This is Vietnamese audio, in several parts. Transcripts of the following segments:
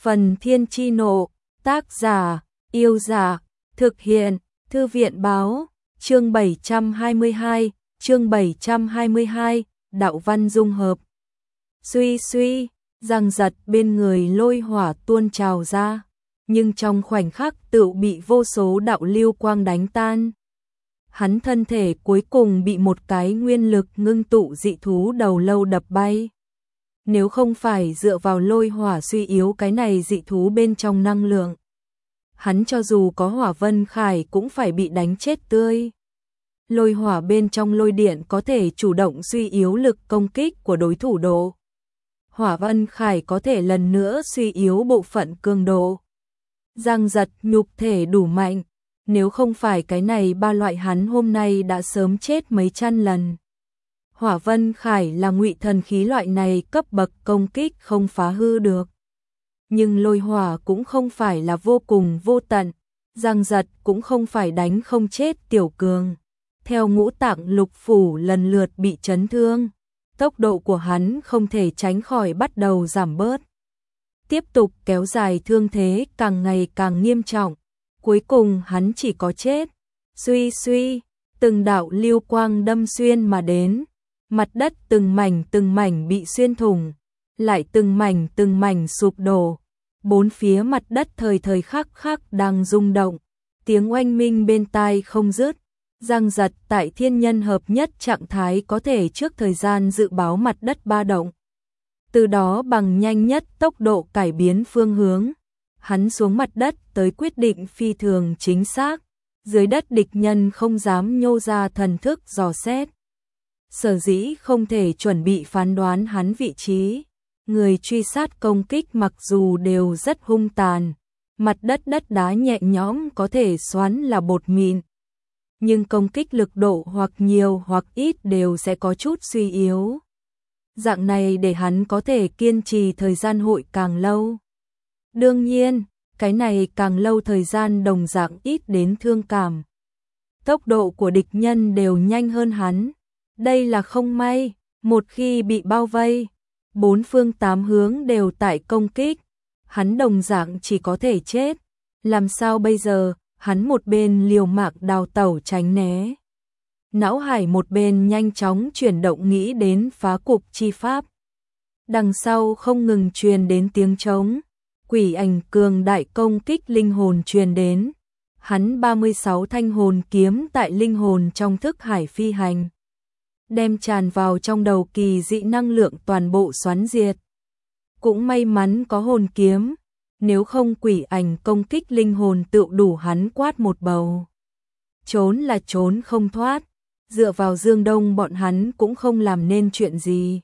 Phần Thiên Chi Nộ, tác giả, Yêu Giả, thực hiện, Thư viện Báo, chương 722, đạo văn dung hợp. Suy suy, giằng giật bên người lôi hỏa tuôn trào ra, nhưng trong khoảnh khắc tựu bị vô số đạo lưu quang đánh tan. Hắn thân thể cuối cùng bị một cái nguyên lực ngưng tụ dị thú đầu lâu đập bay. Nếu không phải dựa vào lôi hỏa suy yếu cái này dị thú bên trong năng lượng, hắn cho dù có hỏa vân khải cũng phải bị đánh chết tươi. Lôi hỏa bên trong lôi điện có thể chủ động suy yếu lực công kích của đối thủ độ. Hỏa vân khải có thể lần nữa suy yếu bộ phận cường độ. Giang giật nhục thể đủ mạnh, nếu không phải cái này ba loại hắn hôm nay đã sớm chết mấy trăm lần. Hỏa vân khải là ngụy thần khí loại này cấp bậc công kích không phá hư được. Nhưng lôi hỏa cũng không phải là vô cùng vô tận, giang giật cũng không phải đánh không chết tiểu cường. Theo ngũ tạng lục phủ lần lượt bị chấn thương, tốc độ của hắn không thể tránh khỏi bắt đầu giảm bớt. Tiếp tục kéo dài thương thế càng ngày càng nghiêm trọng, cuối cùng hắn chỉ có chết. Suy suy, từng đạo lưu quang đâm xuyên mà đến, mặt đất từng mảnh bị xuyên thủng, lại từng mảnh sụp đổ. Bốn phía mặt đất thời thời khắc khắc đang rung động, tiếng oanh minh bên tai không dứt. Giang giật tại thiên nhân hợp nhất trạng thái có thể trước thời gian dự báo mặt đất ba động. Từ đó bằng nhanh nhất tốc độ cải biến phương hướng. Hắn xuống mặt đất tới quyết định phi thường chính xác. Dưới đất địch nhân không dám nhô ra thần thức dò xét. Sở dĩ không thể chuẩn bị phán đoán hắn vị trí. Người truy sát công kích mặc dù đều rất hung tàn. Mặt đất đá nhẹ nhõm có thể xoắn là bột mịn. Nhưng công kích lực độ hoặc nhiều hoặc ít đều sẽ có chút suy yếu. Dạng này để hắn có thể kiên trì thời gian hội càng lâu. Đương nhiên, cái này càng lâu thời gian đồng dạng ít đến thương cảm. Tốc độ của địch nhân đều nhanh hơn hắn. Đây là không may, một khi bị bao vây, bốn phương tám hướng đều tại công kích. Hắn đồng dạng chỉ có thể chết. Làm sao bây giờ? Hắn một bên liều mạng đào tẩu tránh né. Não hải một bên nhanh chóng chuyển động nghĩ đến phá cục chi pháp. Đằng sau không ngừng truyền đến tiếng trống. Quỷ ảnh cường đại công kích linh hồn truyền đến. Hắn 36 thanh hồn kiếm tại linh hồn trong thức hải phi hành. Đem tràn vào trong đầu kỳ dị năng lượng toàn bộ xoắn diệt. Cũng may mắn có hồn kiếm. Nếu không quỷ ảnh công kích linh hồn tựu đủ hắn quát một bầu. Trốn là trốn không thoát, dựa vào Dương Đông bọn hắn cũng không làm nên chuyện gì.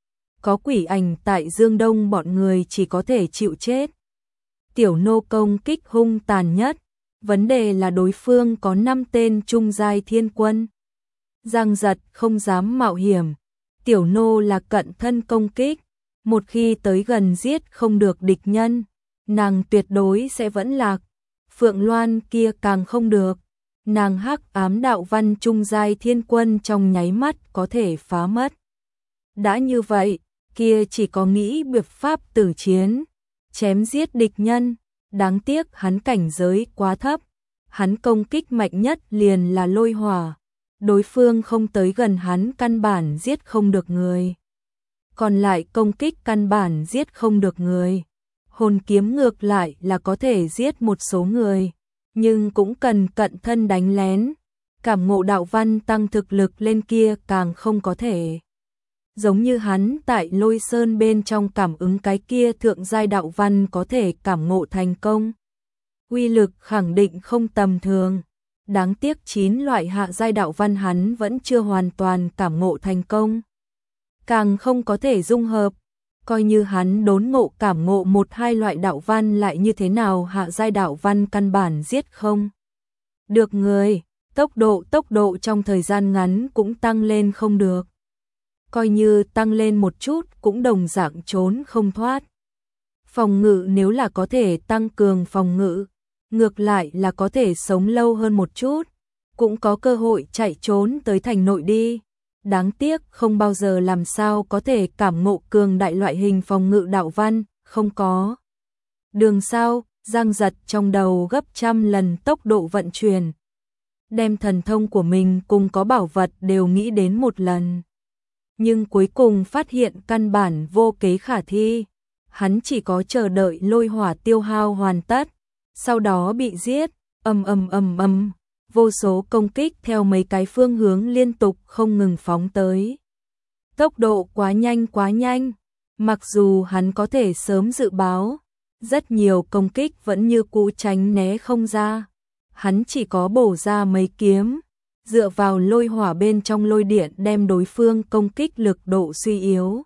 Có quỷ ảnh tại Dương Đông bọn người chỉ có thể chịu chết. Tiểu nô công kích hung tàn nhất, vấn đề là đối phương có 5 tên trung giai thiên quân. Giang giật không dám mạo hiểm, tiểu nô là cận thân công kích, một khi tới gần giết không được địch nhân. Nàng tuyệt đối sẽ vẫn lạc. Phượng Loan kia càng không được. Nàng hắc ám đạo văn trung giai thiên quân trong nháy mắt có thể phá mất. Đã như vậy, kia chỉ có nghĩ biện pháp tử chiến, chém giết địch nhân. Đáng tiếc hắn cảnh giới quá thấp. Hắn công kích mạnh nhất liền là lôi hỏa. Đối phương không tới gần hắn căn bản giết không được người. Còn lại công kích căn bản giết không được người. Hồn kiếm ngược lại là có thể giết một số người, nhưng cũng cần cận thân đánh lén. Cảm ngộ đạo văn tăng thực lực lên kia càng không có thể. Giống như hắn tại Lôi Sơn bên trong cảm ứng cái kia thượng giai đạo văn có thể cảm ngộ thành công. Uy lực khẳng định không tầm thường. Đáng tiếc 9 loại hạ giai đạo văn hắn vẫn chưa hoàn toàn cảm ngộ thành công. Càng không có thể dung hợp. Coi như hắn đốn ngộ cảm ngộ 1-2 loại đạo văn lại như thế nào hạ giai đạo văn căn bản giết không được người, tốc độ trong thời gian ngắn cũng tăng lên không được. Coi như tăng lên một chút cũng đồng dạng trốn không thoát. Phòng ngự nếu là có thể tăng cường phòng ngự, ngược lại là có thể sống lâu hơn một chút, cũng có cơ hội chạy trốn tới thành nội đi. Đáng tiếc không bao giờ làm sao có thể cảm ngộ cường đại loại hình phòng ngự đạo văn, không có. đường sao, Giang Giật trong đầu gấp trăm lần tốc độ vận chuyển. Đem thần thông của mình cùng có bảo vật đều nghĩ đến một lần. Nhưng cuối cùng phát hiện căn bản vô kế khả thi. Hắn chỉ có chờ đợi lôi hỏa tiêu hao hoàn tất, sau đó bị giết, ầm, vô số công kích theo mấy cái phương hướng liên tục không ngừng phóng tới. Tốc độ quá nhanh, mặc dù hắn có thể sớm dự báo, rất nhiều công kích vẫn như cũ tránh né không ra. Hắn chỉ có bổ ra mấy kiếm, dựa vào lôi hỏa bên trong lôi điện đem đối phương công kích lực độ suy yếu.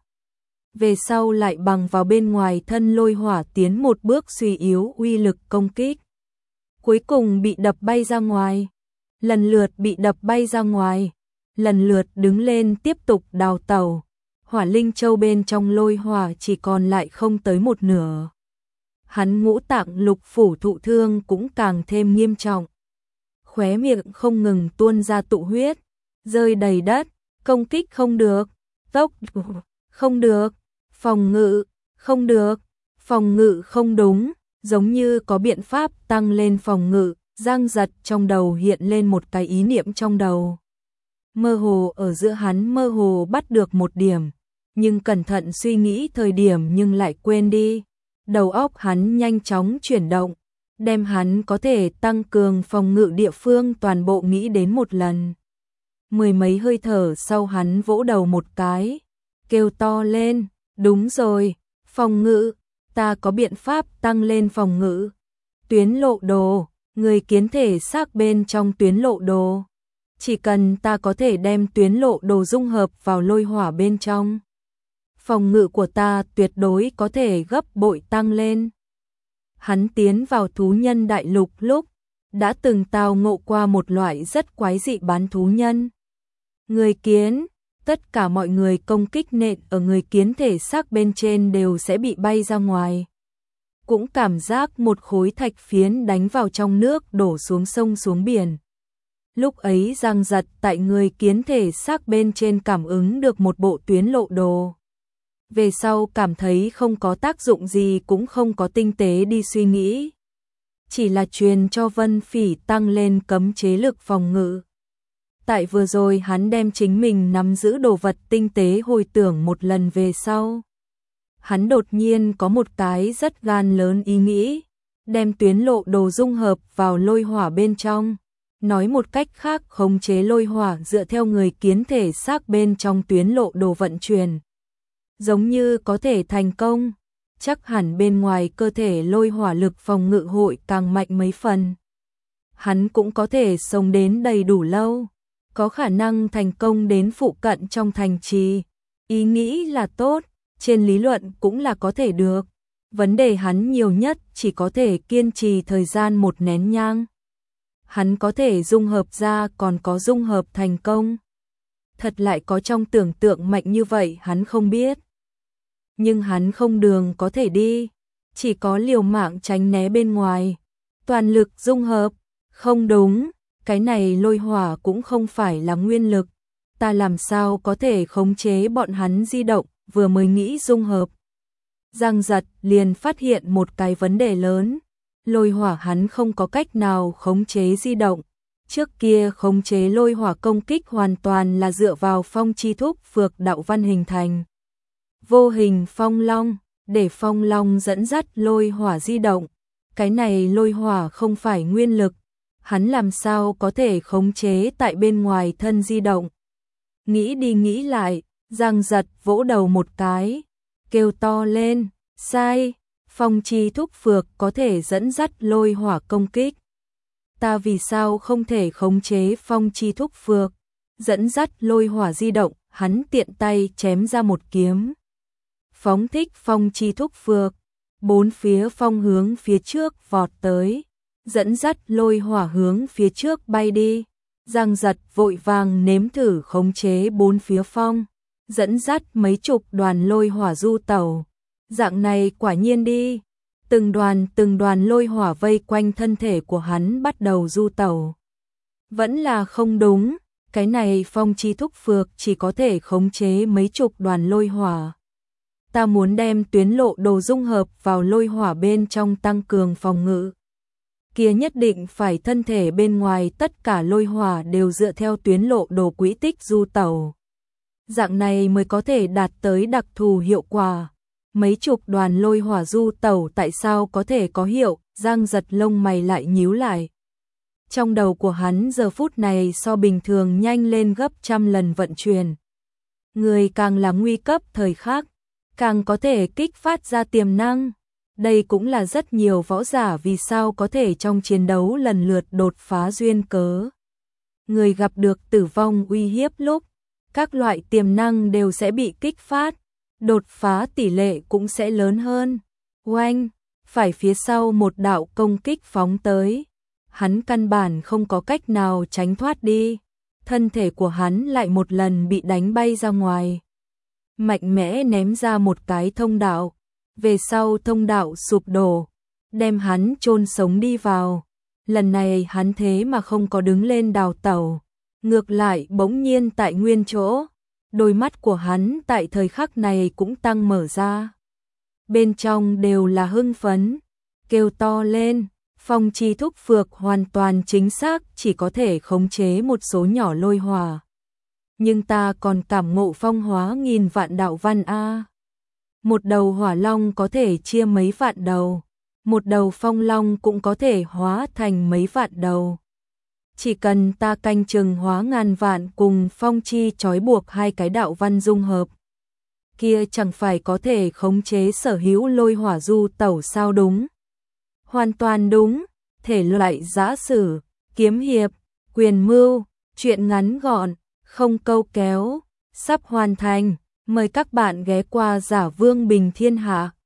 Về sau lại bằng vào bên ngoài thân lôi hỏa tiến một bước suy yếu uy lực công kích. Cuối cùng bị đập bay ra ngoài, lần lượt bị đập bay ra ngoài, lần lượt đứng lên tiếp tục đào tẩu. Hỏa linh châu bên trong lôi hỏa chỉ còn lại không tới một nửa. Hắn ngũ tạng lục phủ thụ thương cũng càng thêm nghiêm trọng. Khóe miệng không ngừng tuôn ra tụ huyết, rơi đầy đất, công kích không được, tốc không được, phòng ngự không được, phòng ngự không đúng, giống như có biện pháp tăng lên phòng ngự. Giang Giật trong đầu hiện lên một cái ý niệm trong đầu. Mơ hồ ở giữa hắn mơ hồ bắt được một điểm, nhưng cẩn thận suy nghĩ thời điểm nhưng lại quên đi. Đầu óc hắn nhanh chóng chuyển động, đem hắn có thể tăng cường phòng ngự địa phương toàn bộ nghĩ đến một lần. Mười mấy hơi thở sau hắn vỗ đầu một cái, kêu to lên, đúng rồi, phòng ngự, ta có biện pháp tăng lên phòng ngự. Tuyến lộ đồ, người kiến thể xác bên trong tuyến lộ đồ. Chỉ cần ta có thể đem tuyến lộ đồ dung hợp vào lôi hỏa bên trong, phòng ngự của ta tuyệt đối có thể gấp bội tăng lên. Hắn tiến vào thú nhân đại lục lúc, đã từng tao ngộ qua một loại rất quái dị bán thú nhân. Người kiến, tất cả mọi người công kích nện ở người kiến thể xác bên trên đều sẽ bị bay ra ngoài. Cũng cảm giác một khối thạch phiến đánh vào trong nước đổ xuống sông xuống biển. Lúc ấy Giang Giật tại người kiến thể xác bên trên cảm ứng được một bộ tuyến lộ đồ. Về sau cảm thấy không có tác dụng gì cũng không có tinh tế đi suy nghĩ. Chỉ là truyền cho Vân Phỉ tăng lên cấm chế lực phòng ngự. Tại vừa rồi hắn đem chính mình nắm giữ đồ vật tinh tế hồi tưởng một lần về sau. Hắn đột nhiên có một cái rất gan lớn ý nghĩ, đem tuyến lộ đồ dung hợp vào lôi hỏa bên trong. Nói một cách khác khống chế lôi hỏa dựa theo người kiến thể xác bên trong tuyến lộ đồ vận chuyển. Giống như có thể thành công, chắc hẳn bên ngoài cơ thể lôi hỏa lực phòng ngự hội càng mạnh mấy phần. Hắn cũng có thể sống đến đầy đủ lâu, có khả năng thành công đến phụ cận trong thành trì. Ý nghĩ là tốt, trên lý luận cũng là có thể được. Vấn đề hắn nhiều nhất chỉ có thể kiên trì thời gian một nén nhang. Hắn có thể dung hợp ra còn có dung hợp thành công. Thật lại có trong tưởng tượng mạnh như vậy hắn không biết. Nhưng hắn không đường có thể đi, chỉ có liều mạng tránh né bên ngoài. Toàn lực dung hợp, không đúng, cái này lôi hỏa cũng không phải là nguyên lực. Ta làm sao có thể khống chế bọn hắn di động, vừa mới nghĩ dung hợp. Giang Giật liền phát hiện một cái vấn đề lớn. Lôi hỏa hắn không có cách nào khống chế di động. Trước kia khống chế lôi hỏa công kích hoàn toàn là dựa vào phong chi thúc phược đạo văn hình thành. Vô hình phong long, để phong long dẫn dắt lôi hỏa di động. Cái này lôi hỏa không phải nguyên lực. Hắn làm sao có thể khống chế tại bên ngoài thân di động. Nghĩ đi nghĩ lại, Giang Giật vỗ đầu một cái, kêu to lên, sai, phong chi thúc phược có thể dẫn dắt lôi hỏa công kích. Ta vì sao không thể khống chế phong chi thúc phược, dẫn dắt lôi hỏa di động, hắn tiện tay chém ra một kiếm. Phóng thích phong chi thúc phược, bốn phía phong hướng phía trước vọt tới, dẫn dắt lôi hỏa hướng phía trước bay đi. Giang Giật vội vàng nếm thử khống chế bốn phía phong, dẫn dắt mấy chục đoàn lôi hỏa du tẩu. Dạng này quả nhiên đi, từng đoàn lôi hỏa vây quanh thân thể của hắn bắt đầu du tẩu. Vẫn là không đúng, cái này phong chi thúc phược chỉ có thể khống chế mấy chục đoàn lôi hỏa. Ta muốn đem tuyến lộ đồ dung hợp vào lôi hỏa bên trong tăng cường phòng ngự. Kia nhất định phải thân thể bên ngoài tất cả lôi hỏa đều dựa theo tuyến lộ đồ quỹ tích du tẩu. Dạng này mới có thể đạt tới đặc thù hiệu quả. Mấy chục đoàn lôi hỏa du tẩu tại sao có thể có hiệu? Giang Giật lông mày lại nhíu lại. Trong đầu của hắn giờ phút này so bình thường nhanh lên gấp trăm lần vận chuyển. Người càng là nguy cấp thời khắc, càng có thể kích phát ra tiềm năng. Đây cũng là rất nhiều võ giả vì sao có thể trong chiến đấu lần lượt đột phá duyên cớ. Người gặp được tử vong uy hiếp lúc, các loại tiềm năng đều sẽ bị kích phát, đột phá tỷ lệ cũng sẽ lớn hơn. Oanh, phải phía sau một đạo công kích phóng tới. Hắn căn bản không có cách nào tránh thoát đi. Thân thể của hắn lại một lần bị đánh bay ra ngoài. Mạnh mẽ ném ra một cái thông đạo. Về sau thông đạo sụp đổ, đem hắn chôn sống đi vào. Lần này hắn thế mà không có đứng lên đào tẩu, ngược lại bỗng nhiên tại nguyên chỗ. Đôi mắt của hắn tại thời khắc này cũng tăng mở ra. Bên trong đều là hưng phấn, kêu to lên. Phong chi thúc phược hoàn toàn chính xác chỉ có thể khống chế một số nhỏ lôi hỏa. Nhưng ta còn cảm ngộ phong hóa nghìn vạn đạo văn a. Một đầu hỏa long có thể chia mấy vạn đầu, một đầu phong long cũng có thể hóa thành mấy vạn đầu. Chỉ cần ta canh chừng hóa ngàn vạn cùng phong chi trói buộc hai cái đạo văn dung hợp, kia chẳng phải có thể khống chế sở hữu lôi hỏa du tẩu sao đúng? Hoàn toàn đúng, thể loại giã sử, kiếm hiệp, quyền mưu, truyện ngắn gọn, không câu kéo, sắp hoàn thành. Mời các bạn ghé qua Giả Vương Bình Thiên Hạ.